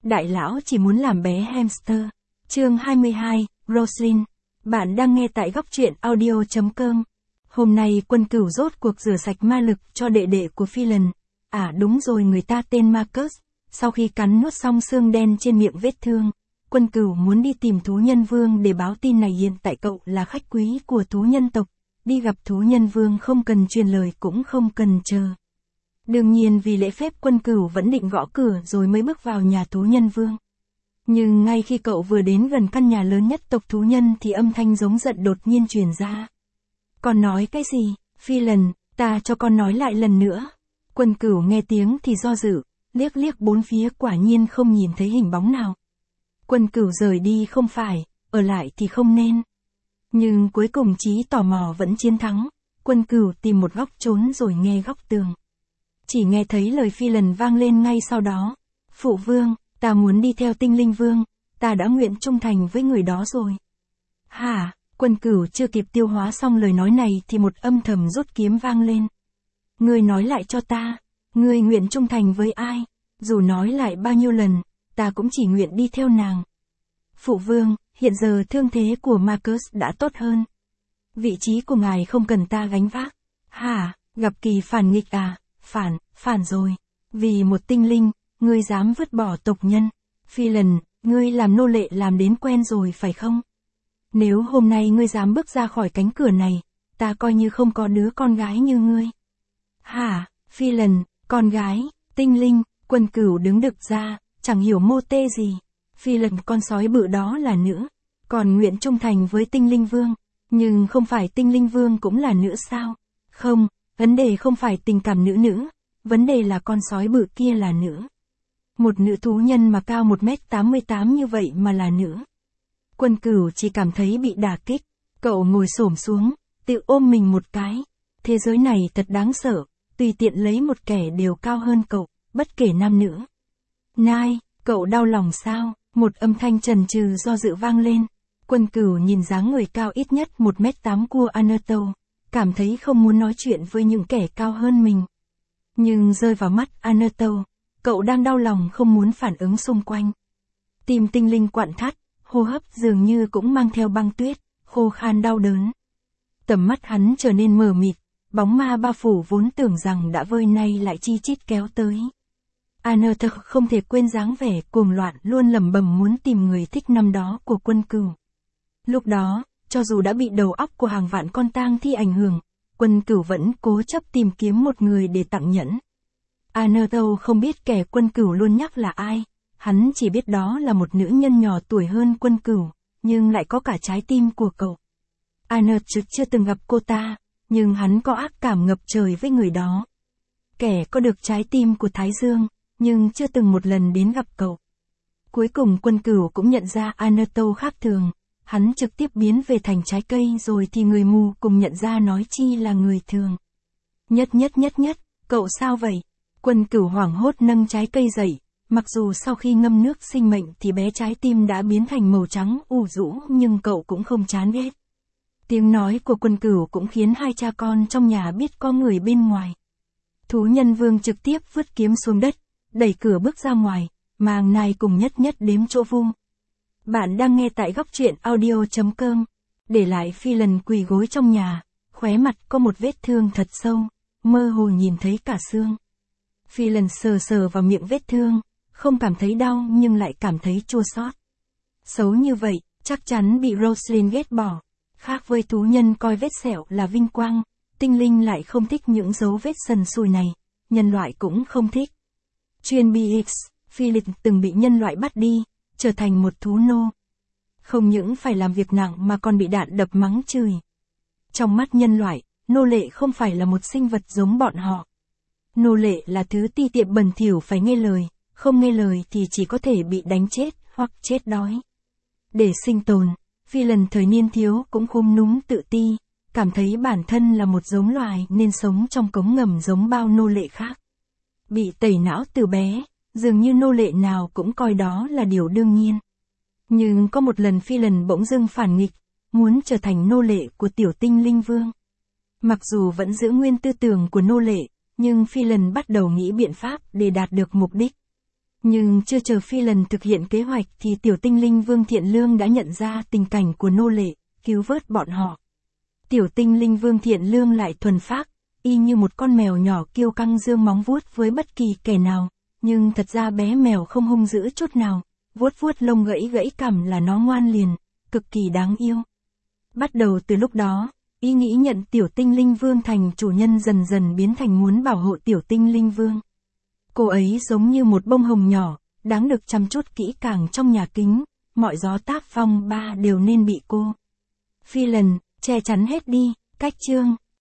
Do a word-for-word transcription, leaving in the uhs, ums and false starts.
Đại lão chỉ muốn làm bé hamster. Chương hai mươi hai, Roslyn. Bạn đang nghe tại góc truyện audio chấm com. Hôm nay Quân Cửu rốt cuộc rửa sạch ma lực cho đệ đệ của Phelan. À đúng rồi, người ta tên Marcus. Sau khi cắn nuốt xong xương đen trên miệng vết thương, Quân Cửu muốn đi tìm thú nhân vương để báo tin này hiện tại cậu là khách quý của thú nhân tộc. Đi gặp thú nhân vương không cần truyền lời cũng không cần chờ. Đương nhiên vì lễ phép Quân Cửu vẫn định gõ cửa rồi mới bước vào nhà thú nhân vương. Nhưng ngay khi cậu vừa đến gần căn nhà lớn nhất tộc thú nhân thì âm thanh giống giận đột nhiên truyền ra. Con nói cái gì? Phelan, ta cho con nói lại lần nữa. Quân Cửu nghe tiếng thì do dự, liếc liếc bốn phía quả nhiên không nhìn thấy hình bóng nào. Quân Cửu rời đi không phải, ở lại thì không nên. Nhưng cuối cùng trí tò mò vẫn chiến thắng. Quân Cửu tìm một góc trốn rồi nghe góc tường. Chỉ nghe thấy lời Phelan vang lên ngay sau đó. Phụ vương, ta muốn đi theo tinh linh vương, ta đã nguyện trung thành với người đó rồi. Hả? Quân Cửu chưa kịp tiêu hóa xong lời nói này thì một âm thầm rút kiếm vang lên. Ngươi nói lại cho ta, ngươi nguyện trung thành với ai? Dù nói lại bao nhiêu lần, ta cũng chỉ nguyện đi theo nàng. Phụ vương, hiện giờ thương thế của Marcus đã tốt hơn. Vị trí của ngài không cần ta gánh vác. Hả? Gặp kỳ phản nghịch à? Phản, phản rồi. Vì một tinh linh, ngươi dám vứt bỏ tộc nhân. Phelan, ngươi làm nô lệ làm đến quen rồi phải không? Nếu hôm nay ngươi dám bước ra khỏi cánh cửa này, ta coi như không có đứa con gái như ngươi. Hả? Phelan, con gái, tinh linh. Quân Cửu đứng đực ra, chẳng hiểu mô tê gì. Phelan con sói bự đó là nữ, còn nguyện trung thành với tinh linh vương. Nhưng không phải tinh linh vương cũng là nữ sao? Không, vấn đề không phải tình cảm nữ nữ, vấn đề là con sói bự kia là nữ. Một nữ thú nhân mà cao một mét tám mươi tám như vậy mà là nữ. Quân Cửu chỉ cảm thấy bị đả kích, cậu ngồi xổm xuống, tự ôm mình một cái. Thế giới này thật đáng sợ, tùy tiện lấy một kẻ đều cao hơn cậu, bất kể nam nữ. Nai, cậu đau lòng sao? Một âm thanh chần chừ do dự vang lên. Quân Cửu nhìn dáng người cao ít nhất một mét tám của Anato, cảm thấy không muốn nói chuyện với những kẻ cao hơn mình. Nhưng rơi vào mắt Anato, cậu đang đau lòng không muốn phản ứng xung quanh. Tim tinh linh quặn thắt, hô hấp dường như cũng mang theo băng tuyết, khô khan đau đớn. Tầm mắt hắn trở nên mờ mịt, bóng ma bao phủ vốn tưởng rằng đã vơi nay lại chi chít kéo tới. Anato không thể quên dáng vẻ cuồng loạn luôn lẩm bẩm muốn tìm người thích năm đó của Quân Cửu. Lúc đó, cho dù đã bị đầu óc của hàng vạn con tang thi ảnh hưởng, Quân Cửu vẫn cố chấp tìm kiếm một người để tặng nhẫn. Anato không biết kẻ Quân Cửu luôn nhắc là ai, hắn chỉ biết đó là một nữ nhân nhỏ tuổi hơn Quân Cửu, nhưng lại có cả trái tim của cậu. Anato chưa từng gặp cô ta, nhưng hắn có ác cảm ngập trời với người đó. Kẻ có được trái tim của Thái Dương, nhưng chưa từng một lần đến gặp cậu. Cuối cùng Quân Cửu cũng nhận ra Anato khác thường. Hắn trực tiếp biến về thành trái cây rồi thì người mù cùng nhận ra nói chi là người thường. Nhất nhất nhất nhất, cậu sao vậy? Quân Cửu hoảng hốt nâng trái cây dậy, mặc dù sau khi ngâm nước sinh mệnh thì bé trái tim đã biến thành màu trắng u rũ nhưng cậu cũng không chán ghét. Tiếng nói của Quân Cửu cũng khiến hai cha con trong nhà biết có người bên ngoài. Thú nhân vương trực tiếp vứt kiếm xuống đất, đẩy cửa bước ra ngoài, mang nai cùng nhất nhất đếm chỗ vuông. Bạn đang nghe tại góc truyện audio chấm com. Để lại Phelan quỳ gối trong nhà, khóe mặt có một vết thương thật sâu, mơ hồ nhìn thấy cả xương. Phelan sờ sờ vào miệng vết thương, không cảm thấy đau nhưng lại cảm thấy chua xót. Xấu như vậy, chắc chắn bị Roslyn ghét bỏ. Khác với thú nhân coi vết sẹo là vinh quang, tinh linh lại không thích những dấu vết sần sùi này, nhân loại cũng không thích. Chuyên bê ích, Phelan từng bị nhân loại bắt đi, trở thành một thú nô. Không những phải làm việc nặng mà còn bị đạn đập mắng chửi. Trong mắt nhân loại, nô lệ không phải là một sinh vật giống bọn họ. Nô lệ là thứ ti tiện bẩn thỉu phải nghe lời, không nghe lời thì chỉ có thể bị đánh chết hoặc chết đói. Để sinh tồn, Phelan thời niên thiếu cũng khúm núm tự ti, cảm thấy bản thân là một giống loài nên sống trong cống ngầm giống bao nô lệ khác. Bị tẩy não từ bé, dường như nô lệ nào cũng coi đó là điều đương nhiên. Nhưng có một lần Phelan bỗng dưng phản nghịch, muốn trở thành nô lệ của tiểu tinh linh vương. Mặc dù vẫn giữ nguyên tư tưởng của nô lệ, nhưng Phelan bắt đầu nghĩ biện pháp để đạt được mục đích. Nhưng chưa chờ Phi lần thực hiện kế hoạch thì tiểu tinh linh Vương Thiện Lương đã nhận ra tình cảnh của nô lệ, cứu vớt bọn họ. Tiểu tinh linh Vương Thiện Lương lại thuần phác, y như một con mèo nhỏ kiêu căng giương móng vuốt với bất kỳ kẻ nào, nhưng thật ra bé mèo không hung dữ chút nào, vuốt vuốt lông gãy gãy cằm là nó ngoan liền, cực kỳ đáng yêu. Bắt đầu từ lúc đó, y nghĩ nhận tiểu tinh linh Vương thành chủ nhân dần dần biến thành muốn bảo hộ tiểu tinh linh Vương. Cô ấy giống như một bông hồng nhỏ, đáng được chăm chút kỹ càng trong nhà kính, mọi gió tác phong ba đều nên bị cô. Phi lần, che chắn hết đi, cách chương.